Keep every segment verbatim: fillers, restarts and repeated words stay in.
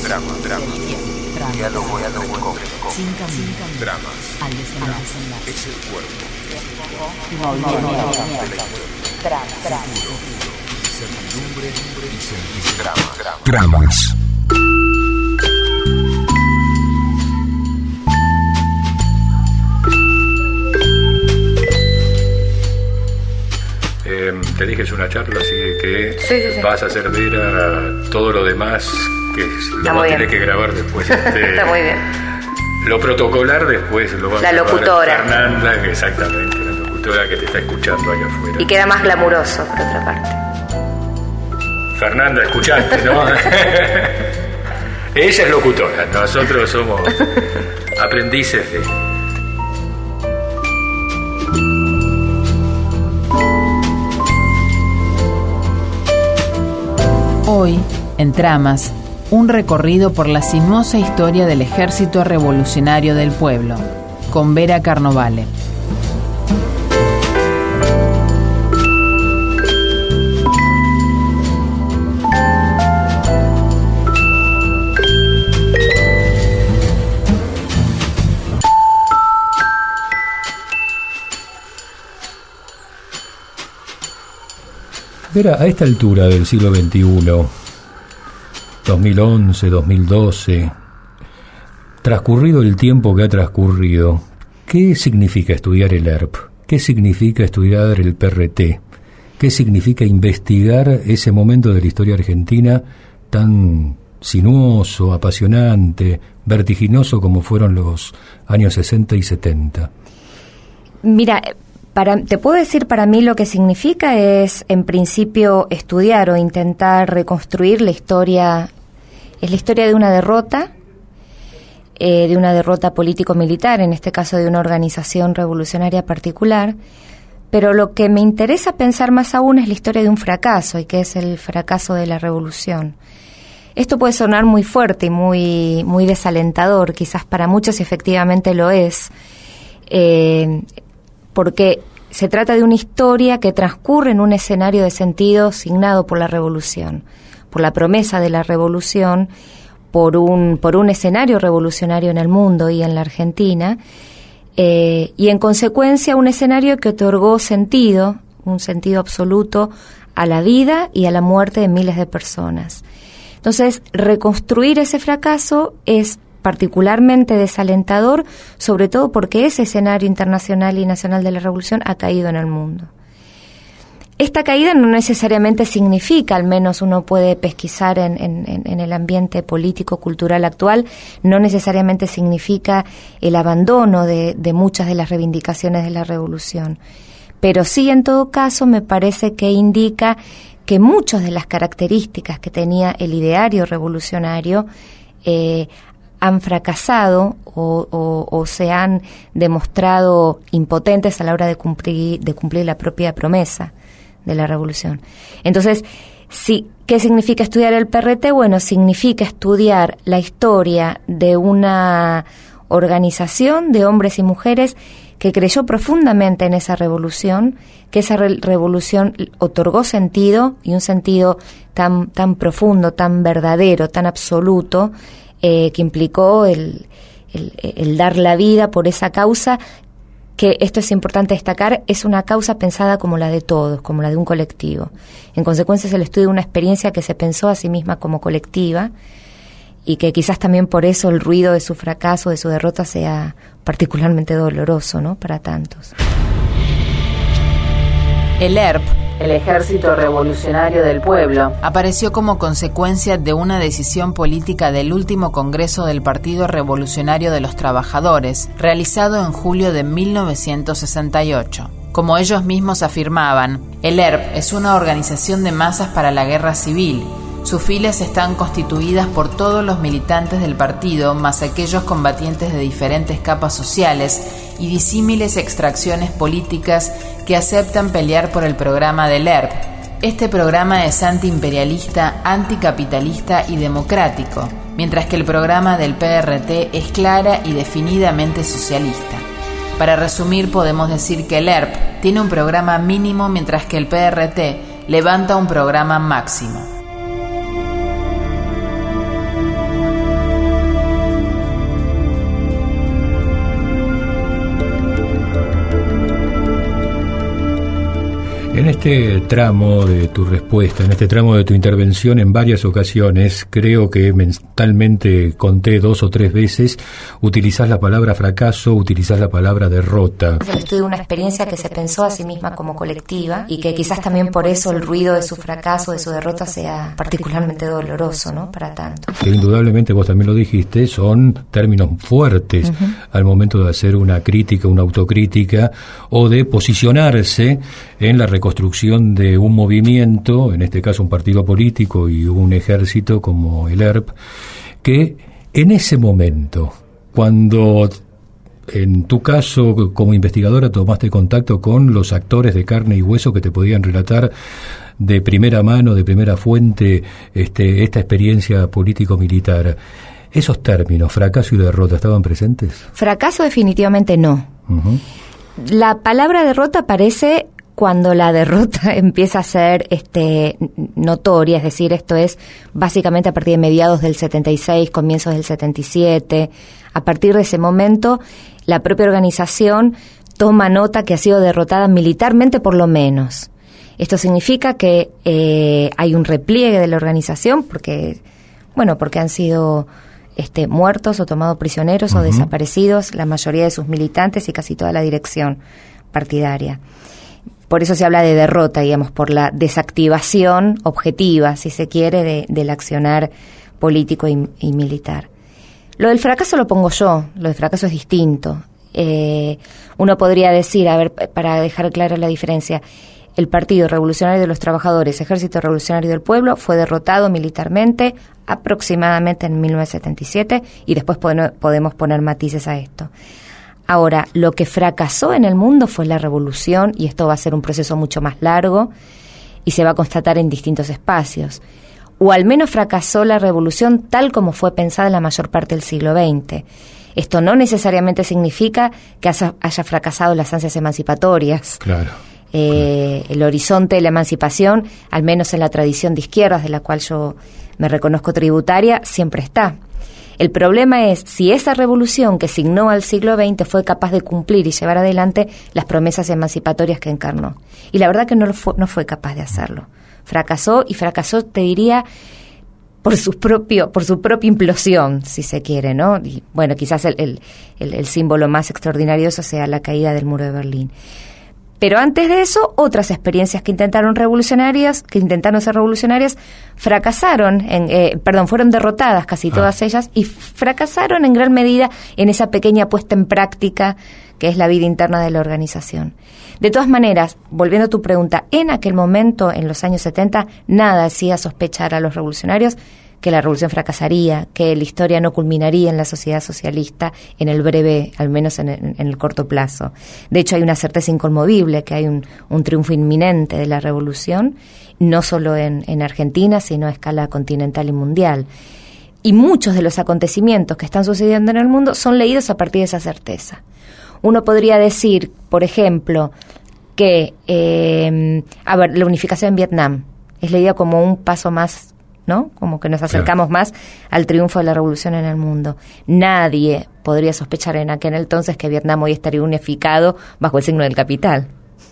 drama, drama, diálogo entre cómicos, dramas, al desenlace, es el cuerpo, certidumbre y sentido. Drama, drama. Dramas. Eh, te dije, es una charla, así que sí, sí, sí. vas a servir a todo lo demás, que lo vas a tener que grabar después. Este, Está muy bien. Lo protocolar después lo va a La grabar locutora. Fernanda, exactamente, la locutora que te está escuchando allá afuera. Y queda más glamuroso, por otra parte. Fernanda, escuchaste, ¿no? Ella es locutora, nosotros somos aprendices de... Hoy, en Tramas, un recorrido por la sinuosa historia del Ejército Revolucionario del Pueblo, con Vera Carnovale. Vera, a esta altura del siglo veintiuno, dos mil once, dos mil doce, transcurrido el tiempo que ha transcurrido, ¿qué significa estudiar el E R P? ¿Qué significa estudiar el P R T? ¿Qué significa investigar ese momento de la historia argentina tan sinuoso, apasionante, vertiginoso como fueron los años sesenta y setenta? Mira, Para, te puedo decir, para mí lo que significa es, en principio, estudiar o intentar reconstruir la historia, es la historia de una derrota, eh, de una derrota político-militar, en este caso de una organización revolucionaria particular, pero lo que me interesa pensar más aún es la historia de un fracaso, y que es el fracaso de la revolución. Esto puede sonar muy fuerte y muy, muy desalentador, quizás para muchos efectivamente lo es, eh, porque se trata de una historia que transcurre en un escenario de sentido signado por la revolución, por la promesa de la revolución, por un, por un escenario revolucionario en el mundo y en la Argentina, eh, y en consecuencia un escenario que otorgó sentido, un sentido absoluto a la vida y a la muerte de miles de personas. Entonces, reconstruir ese fracaso es particularmente desalentador, sobre todo porque ese escenario internacional y nacional de la revolución ha caído en el mundo. Esta caída no necesariamente significa, al menos uno puede pesquisar en, en, en el ambiente político-cultural actual, no necesariamente significa el abandono de, de muchas de las reivindicaciones de la revolución. Pero sí, en todo caso, me parece que indica que muchas de las características que tenía el ideario revolucionario eh, han fracasado o, o, o se han demostrado impotentes a la hora de cumplir, de cumplir la propia promesa de la revolución. Entonces, sí, ¿qué significa estudiar el P R T? Bueno, significa estudiar la historia de una organización de hombres y mujeres que creyó profundamente en esa revolución, que esa re- revolución otorgó sentido, y un sentido tan, tan profundo, tan verdadero, tan absoluto, Eh, que implicó el, el, el dar la vida por esa causa, que esto es importante destacar, es una causa pensada como la de todos, como la de un colectivo. En consecuencia, es el estudio de una experiencia que se pensó a sí misma como colectiva, y que quizás también por eso el ruido de su fracaso, de su derrota, sea particularmente doloroso, ¿no?, para tantos. El E R P, el Ejército Revolucionario del Pueblo, apareció como consecuencia de una decisión política del último Congreso del Partido Revolucionario de los Trabajadores, realizado en julio de mil novecientos sesenta y ocho. Como ellos mismos afirmaban, el E R P es una organización de masas para la guerra civil. Sus filas están constituidas por todos los militantes del partido, más aquellos combatientes de diferentes capas sociales y disímiles extracciones políticas que aceptan pelear por el programa del E R P. Este programa es antiimperialista, anticapitalista y democrático, mientras que el programa del P R T es clara y definidamente socialista. Para resumir, podemos decir que el E R P tiene un programa mínimo, mientras que el P R T levanta un programa máximo. En este tramo de tu respuesta, en este tramo de tu intervención, en varias ocasiones, creo que mentalmente conté dos o tres veces, utilizás la palabra fracaso, utilizás la palabra derrota. Es el estudio de una experiencia que se pensó a sí misma como colectiva y que quizás también por eso el ruido de su fracaso, de su derrota, sea particularmente doloroso, ¿no?, para tanto. Que indudablemente, vos también lo dijiste, son términos fuertes uh-huh. al momento de hacer una crítica, una autocrítica o de posicionarse en la reconstrucción de un movimiento, en este caso un partido político y un ejército como el E R P, que en ese momento, cuando en tu caso como investigadora tomaste contacto con los actores de carne y hueso que te podían relatar de primera mano, de primera fuente, este, esta experiencia político-militar, ¿esos términos, fracaso y derrota, estaban presentes? Fracaso definitivamente no. Uh-huh. La palabra derrota aparece cuando la derrota empieza a ser este, notoria, es decir, esto es básicamente a partir de mediados del setenta y seis, comienzos del setenta y siete. A partir de ese momento, la propia organización toma nota que ha sido derrotada militarmente por lo menos. Esto significa que eh, hay un repliegue de la organización porque, bueno, porque han sido este, muertos o tomados prisioneros uh-huh. o desaparecidos la mayoría de sus militantes y casi toda la dirección partidaria. Por eso se habla de derrota, digamos, por la desactivación objetiva, si se quiere, de, del accionar político y, y militar. Lo del fracaso lo pongo yo, lo del fracaso es distinto. Eh, uno podría decir, a ver, para dejar clara la diferencia, el Partido Revolucionario de los Trabajadores, Ejército Revolucionario del Pueblo, fue derrotado militarmente aproximadamente en mil novecientos setenta y siete y después pod- podemos poner matices a esto. Ahora, lo que fracasó en el mundo fue la revolución y esto va a ser un proceso mucho más largo y se va a constatar en distintos espacios. O al menos fracasó la revolución tal como fue pensada en la mayor parte del siglo veinte. Esto no necesariamente significa que haya, haya fracasado las ansias emancipatorias. Claro. Eh, el horizonte de la emancipación, al menos en la tradición de izquierdas, de la cual yo me reconozco tributaria, siempre está. El problema es si esa revolución que signó al siglo veinte fue capaz de cumplir y llevar adelante las promesas emancipatorias que encarnó. Y la verdad que no, lo fue, no fue capaz de hacerlo. Fracasó y fracasó, te diría, por su propio, por su propia implosión, si se quiere, ¿no? Y bueno, quizás el, el, el, el símbolo más extraordinario de eso sea la caída del muro de Berlín. Pero antes de eso, otras experiencias que intentaron revolucionarias, que intentaron ser revolucionarias, fracasaron, en, eh, perdón, fueron derrotadas casi todas ah. ellas y fracasaron en gran medida en esa pequeña puesta en práctica que es la vida interna de la organización. De todas maneras, volviendo a tu pregunta, en aquel momento, en los años setenta, nada hacía sospechar a los revolucionarios que la revolución fracasaría, que la historia no culminaría en la sociedad socialista en el breve, al menos en el, en el corto plazo. De hecho, hay una certeza inconmovible que hay un, un triunfo inminente de la revolución, no solo en, en Argentina, sino a escala continental y mundial. Y muchos de los acontecimientos que están sucediendo en el mundo son leídos a partir de esa certeza. Uno podría decir, por ejemplo, que eh, a ver, la unificación en Vietnam es leída como un paso más, ¿no? Como que nos acercamos claro. más al triunfo de la revolución en el mundo. Nadie podría sospechar en aquel entonces que Vietnam hoy estaría unificado bajo el signo del capital.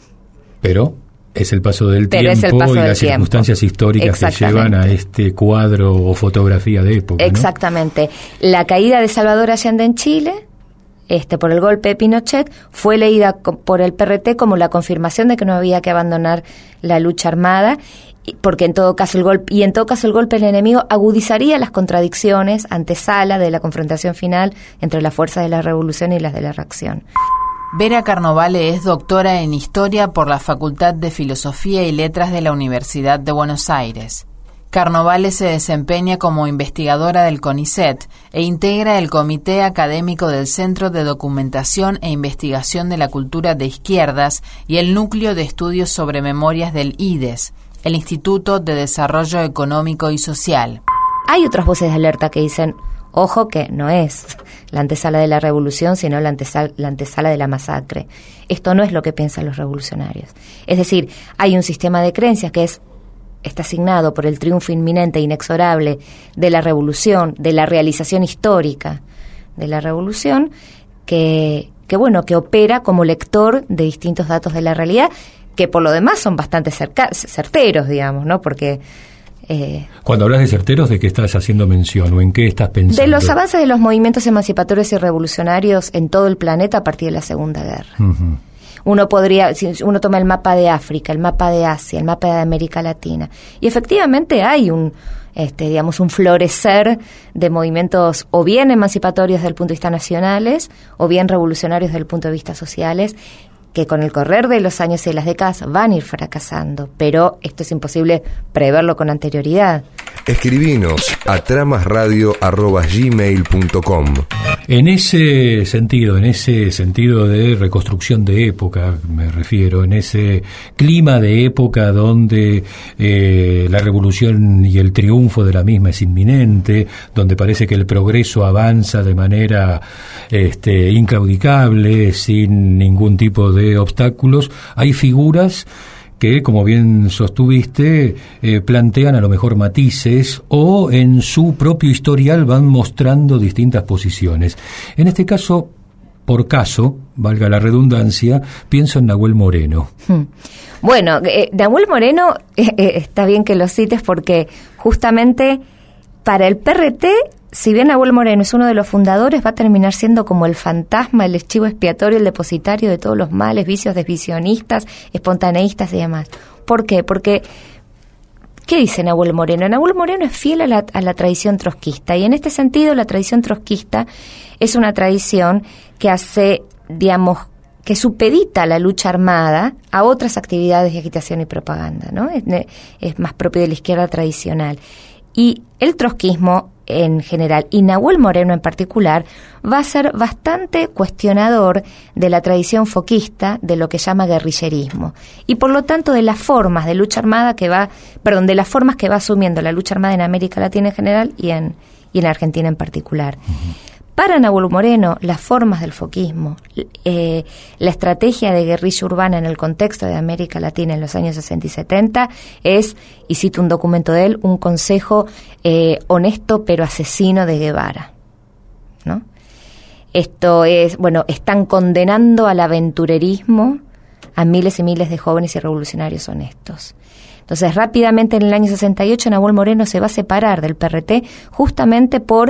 Pero es el paso del Pero tiempo paso y del las tiempo. circunstancias históricas que llevan a este cuadro o fotografía de época, ¿no? Exactamente. La caída de Salvador Allende en Chile, este por el golpe de Pinochet, fue leída por el P R T como la confirmación de que no había que abandonar la lucha armada, porque en todo caso el golpe y en todo caso el golpe del enemigo agudizaría las contradicciones, antesala de la confrontación final entre las fuerzas de la revolución y las de la reacción. Vera Carnovale es doctora en Historia por la Facultad de Filosofía y Letras de la Universidad de Buenos Aires. Carnovale se desempeña como investigadora del CONICET e integra el Comité Académico del Centro de Documentación e Investigación de la Cultura de Izquierdas y el Núcleo de Estudios sobre Memorias del I D E S, el Instituto de Desarrollo Económico y Social. Hay otras voces de alerta que dicen, ojo que no es la antesala de la revolución, sino la antesala, la antesala de la masacre. Esto no es lo que piensan los revolucionarios. Es decir, hay un sistema de creencias que es está asignado por el triunfo inminente e inexorable de la revolución, de la realización histórica de la revolución, que, que bueno, que opera como lector de distintos datos de la realidad, que por lo demás son bastante cerca, certeros, digamos, ¿no? Porque... Eh, Cuando hablas de certeros, ¿de qué estás haciendo mención o en qué estás pensando? De los avances de los movimientos emancipatorios y revolucionarios en todo el planeta a partir de la Segunda Guerra. Uh-huh. Uno podría, si uno toma el mapa de África, el mapa de Asia, el mapa de América Latina, y efectivamente hay un, este, digamos, un florecer de movimientos o bien emancipatorios desde el punto de vista nacionales, o bien revolucionarios desde el punto de vista sociales, que con el correr de los años y de las décadas van a ir fracasando, pero esto es imposible preverlo con anterioridad. Escribinos a tramasradio arroba gmail punto com. En ese sentido, en ese sentido de reconstrucción de época, me refiero, en ese clima de época donde eh, la revolución y el triunfo de la misma es inminente, donde parece que el progreso avanza de manera este, inclaudicable, sin ningún tipo de obstáculos, hay figuras que, como bien sostuviste, eh, plantean a lo mejor matices o en su propio historial van mostrando distintas posiciones. En este caso, por caso, valga la redundancia, pienso en Nahuel Moreno. Hmm. Bueno, eh, Nahuel Moreno, eh, eh, está bien que lo cites porque justamente para el P R T, si bien Nahuel Moreno es uno de los fundadores, va a terminar siendo como el fantasma, el chivo expiatorio, el depositario de todos los males, vicios desvisionistas, espontaneístas y demás. ¿Por qué? Porque, ¿qué dice Nahuel Moreno? Nahuel Moreno es fiel a la, a la tradición trotskista, y en este sentido la tradición trotskista es una tradición que hace, digamos, que supedita la lucha armada a otras actividades de agitación y propaganda, ¿no? Es, es más propio de la izquierda tradicional. Y el trotskismo en general, y Nahuel Moreno en particular, va a ser bastante cuestionador de la tradición foquista, de lo que llama guerrillerismo, y por lo tanto de las formas de lucha armada que va, perdón, de las formas que va asumiendo la lucha armada en América Latina en general y en, y en Argentina en particular. Uh-huh. Para Nahuel Moreno, las formas del foquismo, eh, la estrategia de guerrilla urbana en el contexto de América Latina en los años sesenta y setenta es, y cito un documento de él, un consejo eh, honesto pero asesino de Guevara, ¿no? Esto es, bueno, están condenando al aventurerismo a miles y miles de jóvenes y revolucionarios honestos. Entonces, rápidamente en el año sesenta y ocho, Nahuel Moreno se va a separar del P R T justamente por...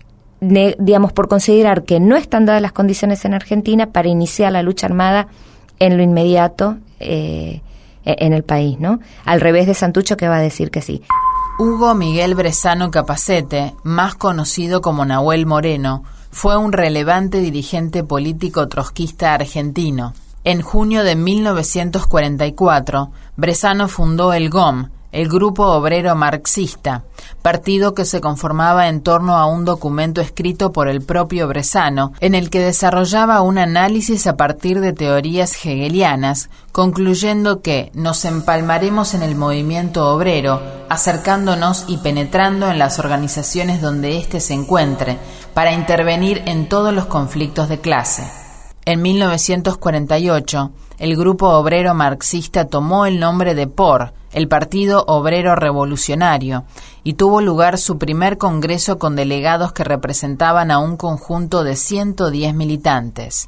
De, digamos, por considerar que no están dadas las condiciones en Argentina para iniciar la lucha armada en lo inmediato eh, en el país, ¿no? Al revés de Santucho, que va a decir que sí. Hugo Miguel Brezano Capacete, más conocido como Nahuel Moreno, fue un relevante dirigente político trotskista argentino. En junio de mil novecientos cuarenta y cuatro, Brezano fundó el G O M, el Grupo Obrero Marxista, partido que se conformaba en torno a un documento escrito por el propio Brezano, en el que desarrollaba un análisis a partir de teorías hegelianas, concluyendo que nos empalmaremos en el movimiento obrero, acercándonos y penetrando en las organizaciones donde éste se encuentre, para intervenir en todos los conflictos de clase. En mil novecientos cuarenta y ocho, el Grupo Obrero Marxista tomó el nombre de P O R, el Partido Obrero Revolucionario, y tuvo lugar su primer congreso con delegados que representaban a un conjunto de ciento diez militantes.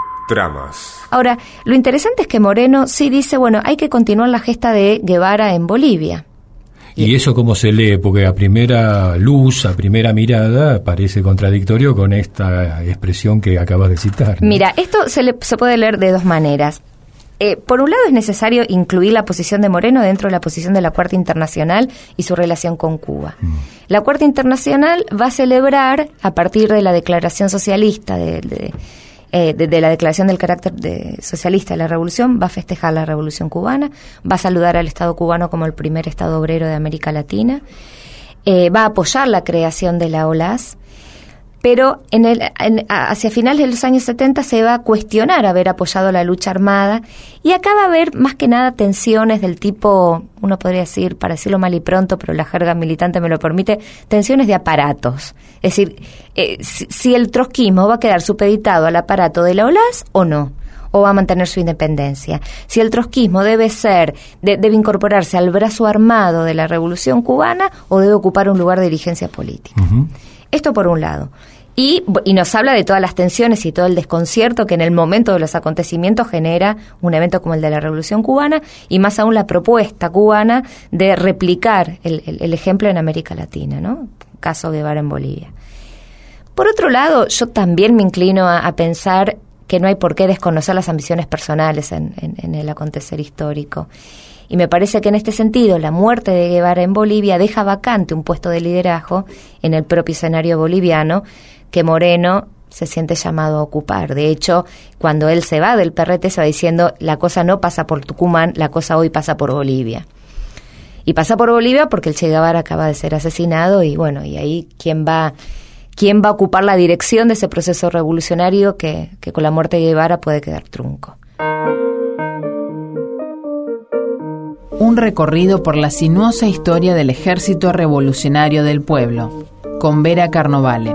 Tramas. Ahora, lo interesante es que Moreno sí dice, bueno, hay que continuar la gesta de Guevara en Bolivia. ¿Y eso cómo se lee? Porque a primera luz, a primera mirada, parece contradictorio con esta expresión que acabas de citar, ¿no? Mira, esto se, le, se puede leer de dos maneras. Eh, por un lado es necesario incluir la posición de Moreno dentro de la posición de la Cuarta Internacional y su relación con Cuba. Mm. La Cuarta Internacional va a celebrar, a partir de la declaración socialista, de, de, eh, de, de la declaración del carácter de socialista de la revolución, va a festejar la revolución cubana, va a saludar al Estado cubano como el primer Estado obrero de América Latina, eh, va a apoyar la creación de la O L A S, pero en el, en, hacia finales de los años setenta se va a cuestionar haber apoyado la lucha armada, y acá va a haber más que nada tensiones del tipo, uno podría decir, para decirlo mal y pronto, pero la jerga militante me lo permite, tensiones de aparatos. Es decir, eh, si, si el trotskismo va a quedar supeditado al aparato de la O L A S o no, o va a mantener su independencia. Si el trotskismo debe ser, de, debe incorporarse al brazo armado de la revolución cubana o debe ocupar un lugar de dirigencia política. Uh-huh. Esto por un lado. Y, y nos habla de todas las tensiones y todo el desconcierto que en el momento de los acontecimientos genera un evento como el de la Revolución Cubana, y más aún la propuesta cubana de replicar el, el, el ejemplo en América Latina, ¿no? Caso Guevara en Bolivia. Por otro lado, yo también me inclino a, a pensar que no hay por qué desconocer las ambiciones personales en, en, en el acontecer histórico. Y me parece que en este sentido la muerte de Guevara en Bolivia deja vacante un puesto de liderazgo en el propio escenario boliviano que Moreno se siente llamado a ocupar. De hecho, cuando él se va del P R T se va diciendo la cosa no pasa por Tucumán, la cosa hoy pasa por Bolivia. Y pasa por Bolivia porque el Che Guevara acaba de ser asesinado y bueno, y ahí quién va... ¿Quién va a ocupar la dirección de ese proceso revolucionario que, que con la muerte de Guevara puede quedar trunco? Un recorrido por la sinuosa historia del Ejército Revolucionario del Pueblo, con Vera Carnovale.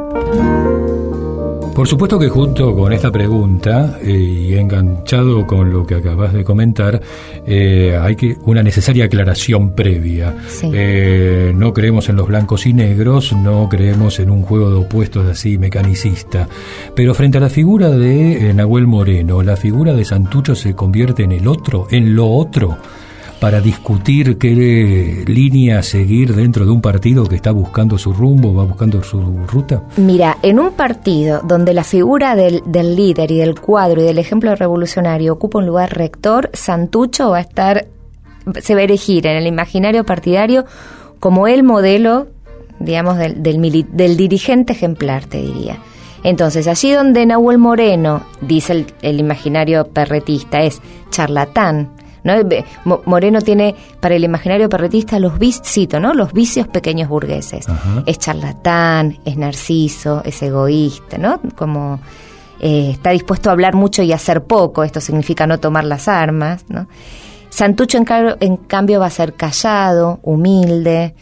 Por supuesto que junto con esta pregunta eh, y enganchado con lo que acabas de comentar, eh, hay que una necesaria aclaración previa. Sí. Eh, no creemos en los blancos y negros, no creemos en un juego de opuestos así mecanicista. Pero frente a la figura de eh, Nahuel Moreno, la figura de Santucho se convierte en el otro, en lo otro, para discutir qué línea seguir dentro de un partido que está buscando su rumbo, va buscando su ruta? Mira, en un partido donde la figura del, del líder y del cuadro y del ejemplo revolucionario ocupa un lugar rector, Santucho va a estar, se va a erigir en el imaginario partidario como el modelo, digamos, del, del, mili, del dirigente ejemplar, te diría. Entonces, allí donde Nahuel Moreno, dice el, el imaginario perretista, es charlatán, ¿no? Moreno tiene para el imaginario perretista los vicios, ¿no? Los vicios pequeños burgueses. Ajá. Es charlatán, es narciso, es egoísta, ¿no? Como eh, está dispuesto a hablar mucho y hacer poco. Esto significa no tomar las armas, ¿no? Santucho en, ca- en cambio va a ser callado, humilde.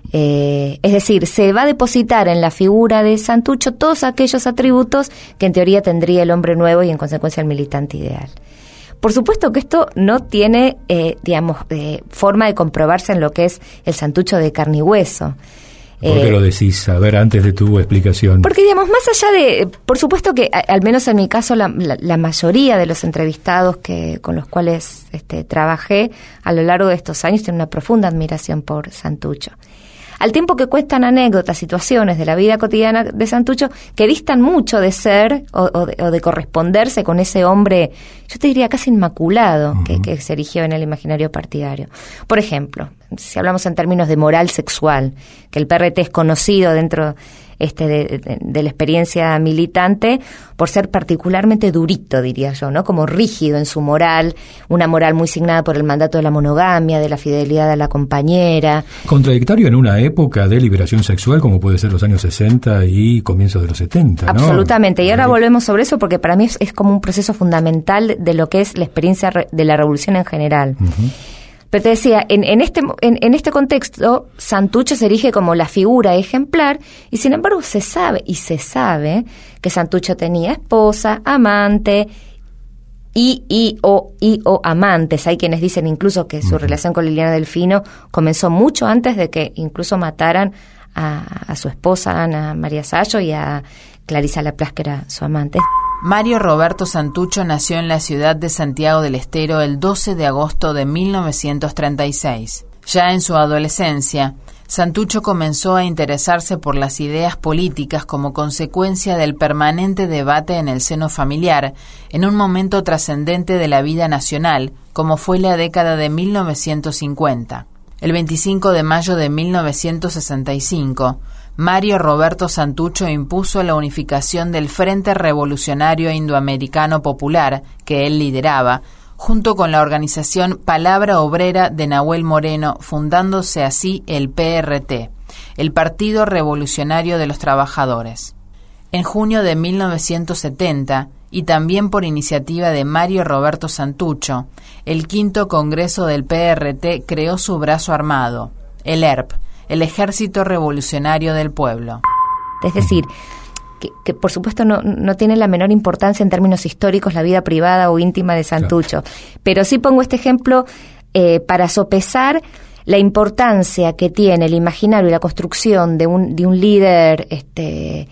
Eh, es decir, se va a depositar en la figura de Santucho todos aquellos atributos que en teoría tendría el hombre nuevo y en consecuencia el militante ideal. Por supuesto que esto no tiene, eh, digamos, eh, forma de comprobarse en lo que es el Santucho de carne y hueso. ¿Por qué eh, lo decís? A ver, antes de tu explicación. Porque, digamos, más allá de... Por supuesto que, a, al menos en mi caso, la, la, la mayoría de los entrevistados que con los cuales este, trabajé a lo largo de estos años tienen una profunda admiración por Santucho. Al tiempo que cuentan anécdotas, situaciones de la vida cotidiana de Santucho que distan mucho de ser o, o, de, o de corresponderse con ese hombre, yo te diría casi inmaculado, uh-huh. que, que se erigió en el imaginario partidario. Por ejemplo, si hablamos en términos de moral sexual, que el P R T es conocido dentro este de, de, de la experiencia militante por ser particularmente durito, diría yo, ¿no? Como rígido en su moral, una moral muy signada por el mandato de la monogamia, de la fidelidad a la compañera. Contradictorio en una época de liberación sexual como puede ser los años sesenta y comienzos de los setenta, ¿no? Absolutamente, y ahora volvemos sobre eso porque para mí es, es como un proceso fundamental de lo que es la experiencia re, de la revolución en general. Uh-huh. Pero te decía, en, en, este, en, en este contexto, Santucho se erige como la figura ejemplar y sin embargo se sabe, y se sabe, que Santucho tenía esposa, amante y, y, o, y o amantes. Hay quienes dicen incluso que su uh-huh. relación con Liliana Delfino comenzó mucho antes de que incluso mataran a, a su esposa, Ana María Sayo, y a Clarisa Laplace, que era su amante. Mario Roberto Santucho nació en la ciudad de Santiago del Estero el doce de agosto de mil novecientos treinta y seis. Ya en su adolescencia, Santucho comenzó a interesarse por las ideas políticas como consecuencia del permanente debate en el seno familiar, en un momento trascendente de la vida nacional, como fue la década de mil novecientos cincuenta. El veinticinco de mayo de mil novecientos sesenta y cinco, Mario Roberto Santucho impuso la unificación del Frente Revolucionario Indoamericano Popular, que él lideraba, junto con la organización Palabra Obrera de Nahuel Moreno, fundándose así el P R T, el Partido Revolucionario de los Trabajadores. En junio de mil novecientos setenta, y también por iniciativa de Mario Roberto Santucho, el quinto Congreso del P R T creó su brazo armado, el E R P, el Ejército Revolucionario del Pueblo. Es decir, que, que por supuesto no, no tiene la menor importancia en términos históricos la vida privada o íntima de Santucho, claro. Pero sí pongo este ejemplo eh, para sopesar la importancia que tiene el imaginario y la construcción de un, de un líder este,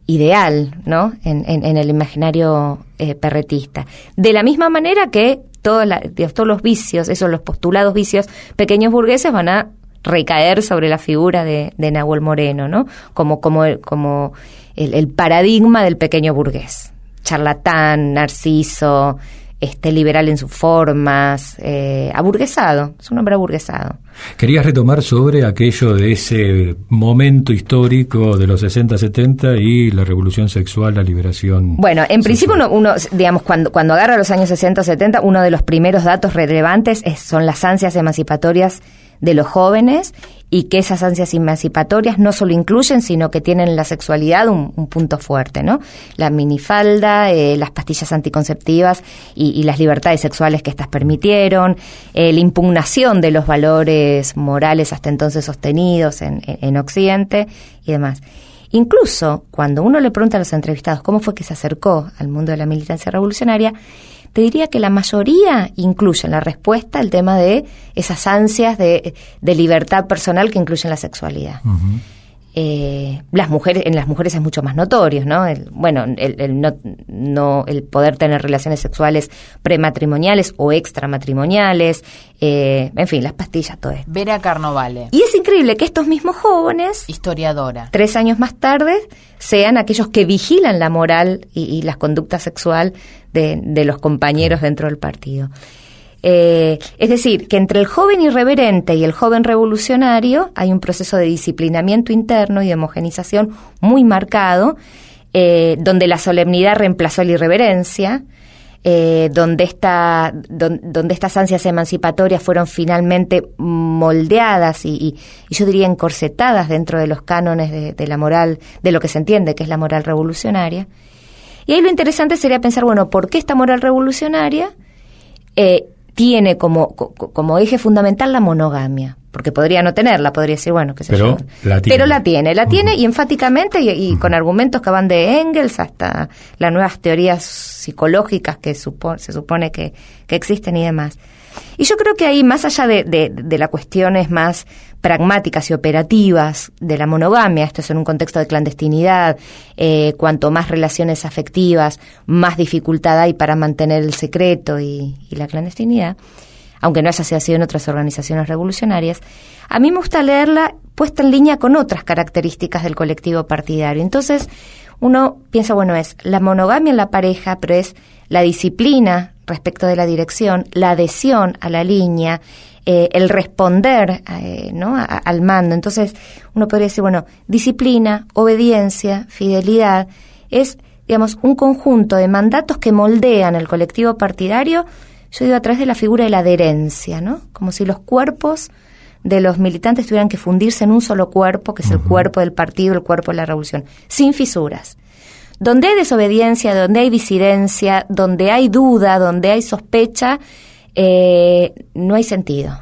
ideal, ¿no? En, en, en el imaginario eh, perretista. De la misma manera que todos, la, todos los vicios, esos los postulados vicios pequeños burgueses van a recaer sobre la figura de, de Nahuel Moreno, ¿no? Como, como, el, como el, el paradigma del pequeño burgués. Charlatán, narciso, este, liberal en sus formas, eh, aburguesado, es un hombre aburguesado. Querías retomar sobre aquello de ese momento histórico de los sesenta setenta y la revolución sexual, la liberación. Bueno, en sexual. principio uno, uno, digamos, cuando, cuando agarra los años sesenta setenta, uno de los primeros datos relevantes es, son las ansias emancipatorias de los jóvenes, y que esas ansias emancipatorias no solo incluyen, sino que tienen en la sexualidad un, un punto fuerte, ¿no? La minifalda, eh, las pastillas anticonceptivas y, y las libertades sexuales que éstas permitieron, eh, la impugnación de los valores morales hasta entonces sostenidos en, en, en Occidente y demás. Incluso cuando uno le pregunta a los entrevistados cómo fue que se acercó al mundo de la militancia revolucionaria, te diría que la mayoría incluye en la respuesta el tema de esas ansias de, de libertad personal que incluyen la sexualidad. Uh-huh. Eh, las mujeres, en las mujeres es mucho más notorio, ¿no? El, bueno, el, el, no, no, el poder tener relaciones sexuales prematrimoniales o extramatrimoniales, eh, en fin, las pastillas, todo eso. Vera Carnovale. Y es increíble que estos mismos jóvenes, historiadora, tres años más tarde, sean aquellos que vigilan la moral y, y la conducta sexual de, de los compañeros dentro del partido. Eh, es decir, que entre el joven irreverente y el joven revolucionario hay un proceso de disciplinamiento interno y de homogenización muy marcado, eh, donde la solemnidad reemplazó la irreverencia, eh, donde, esta, don, donde estas ansias emancipatorias fueron finalmente moldeadas y, y, y yo diría encorsetadas dentro de los cánones de, de la moral, de lo que se entiende que es la moral revolucionaria. Y ahí lo interesante sería pensar, bueno, ¿por qué esta moral revolucionaria eh, tiene como, como eje fundamental la monogamia? Porque podría no tenerla, podría decir, bueno, qué sé Pero yo. la tiene. Pero la tiene, la Uh-huh. tiene y enfáticamente y, y uh-huh. con argumentos que van de Engels hasta las nuevas teorías psicológicas que supo, se supone que, que existen y demás. Y yo creo que ahí, más allá de, de, de las cuestiones más pragmáticas y operativas de la monogamia, esto es en un contexto de clandestinidad, eh, cuanto más relaciones afectivas, más dificultad hay para mantener el secreto y, y la clandestinidad, aunque no haya sido así en otras organizaciones revolucionarias, a mí me gusta leerla puesta en línea con otras características del colectivo partidario. Entonces, uno piensa, bueno, es la monogamia en la pareja, pero es la disciplina respecto de la dirección, la adhesión a la línea, eh, el responder eh, ¿no? a, al mando. Entonces, uno podría decir, bueno, disciplina, obediencia, fidelidad, es, digamos, un conjunto de mandatos que moldean el colectivo partidario, yo digo, a través de la figura de la adherencia, ¿no? Como si los cuerpos de los militantes tuvieran que fundirse en un solo cuerpo, que es el uh-huh. cuerpo del partido, el cuerpo de la revolución, sin fisuras. Donde hay desobediencia, donde hay disidencia, donde hay duda, donde hay sospecha, eh, no hay sentido.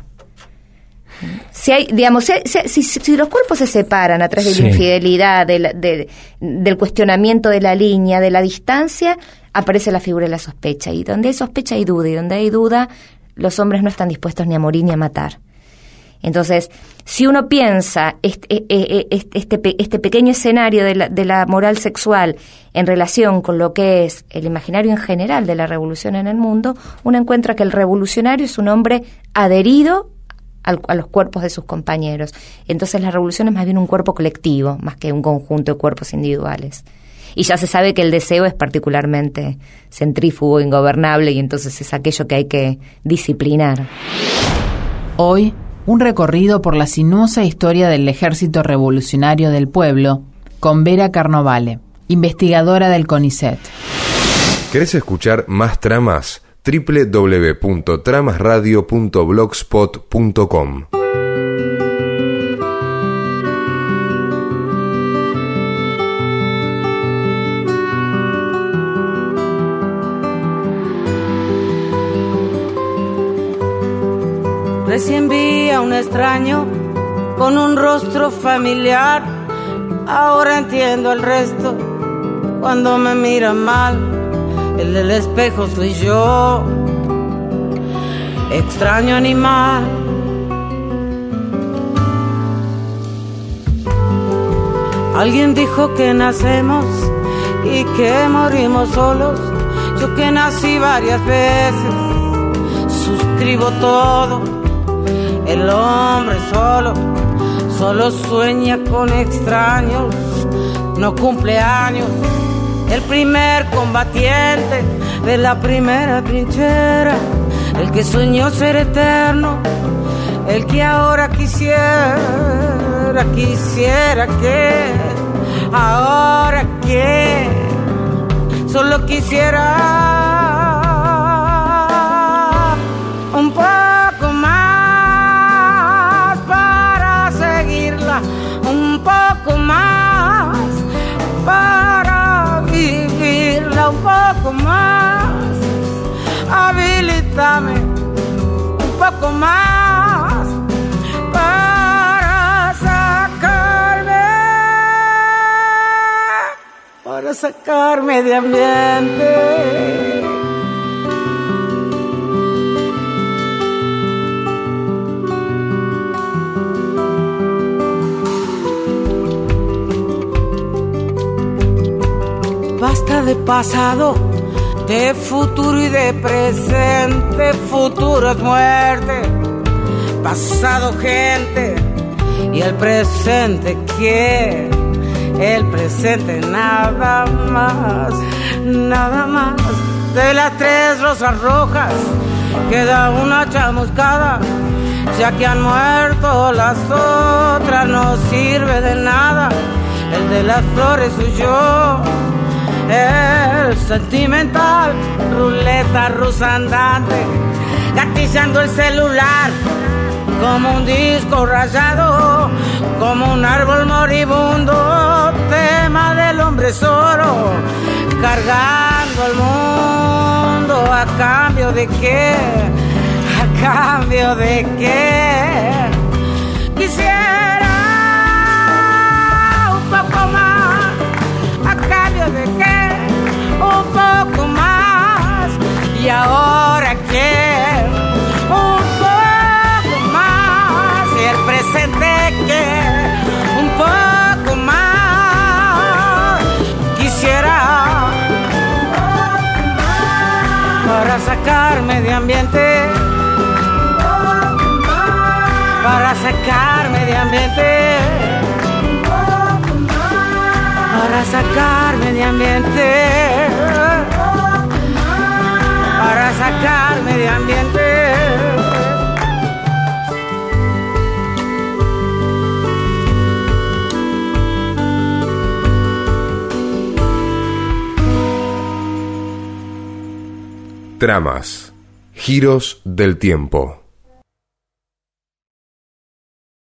Si hay, digamos, si, si, si los cuerpos se separan a través de sí. la infidelidad, de la, de, del cuestionamiento de la línea, de la distancia, aparece la figura de la sospecha. Y donde hay sospecha hay duda, y donde hay duda, los hombres no están dispuestos ni a morir ni a matar. Entonces, si uno piensa este, este, este pequeño escenario de la, de la moral sexual en relación con lo que es el imaginario en general de la revolución en el mundo, uno encuentra que el revolucionario es un hombre adherido al, a los cuerpos de sus compañeros. Entonces, la revolución es más bien un cuerpo colectivo, más que un conjunto de cuerpos individuales. Y ya se sabe que el deseo es particularmente centrífugo, ingobernable, y entonces es aquello que hay que disciplinar. Hoy, un recorrido por la sinuosa historia del Ejército Revolucionario del Pueblo con Vera Carnovale, investigadora del CONICET. ¿Querés escuchar más tramas? doble u doble u doble u punto tramas radio punto blogspot punto com. Recién vi a un extraño con un rostro familiar. Ahora entiendo el resto cuando me miran mal. El del espejo soy yo, extraño animal. Alguien dijo que nacemos y que morimos solos. Yo que nací varias veces, suscribo todo. El hombre solo, solo sueña con extraños, no cumple años. El primer combatiente de la primera trinchera, el que soñó ser eterno, el que ahora quisiera, quisiera que, ahora que, solo quisiera un poco más para seguirla, un poco más para vivirla, un poco más, habilitame un poco más para sacarme, para sacarme de ambiente. Basta de pasado, de futuro y de presente. Futuro es muerte, pasado gente, y el presente ¿qué? El presente nada más, nada más. De las tres rosas rojas queda una chamuscada, ya que han muerto las otras no sirve de nada. El de las flores huyó, el sentimental, ruleta rusa andante, gatillando el celular como un disco rayado, como un árbol moribundo, tema del hombre solo, cargando el mundo. ¿A cambio de qué? ¿A cambio de qué? Quisiera un poco más. ¿A cambio de qué? Un poco más. ¿Y ahora qué? Un poco más. ¿Y el presente qué? Un poco más. Quisiera para sacarme de ambiente, para sacarme de ambiente, para sacarme de ambiente, para sacarme de ambiente. Tramas, giros del tiempo.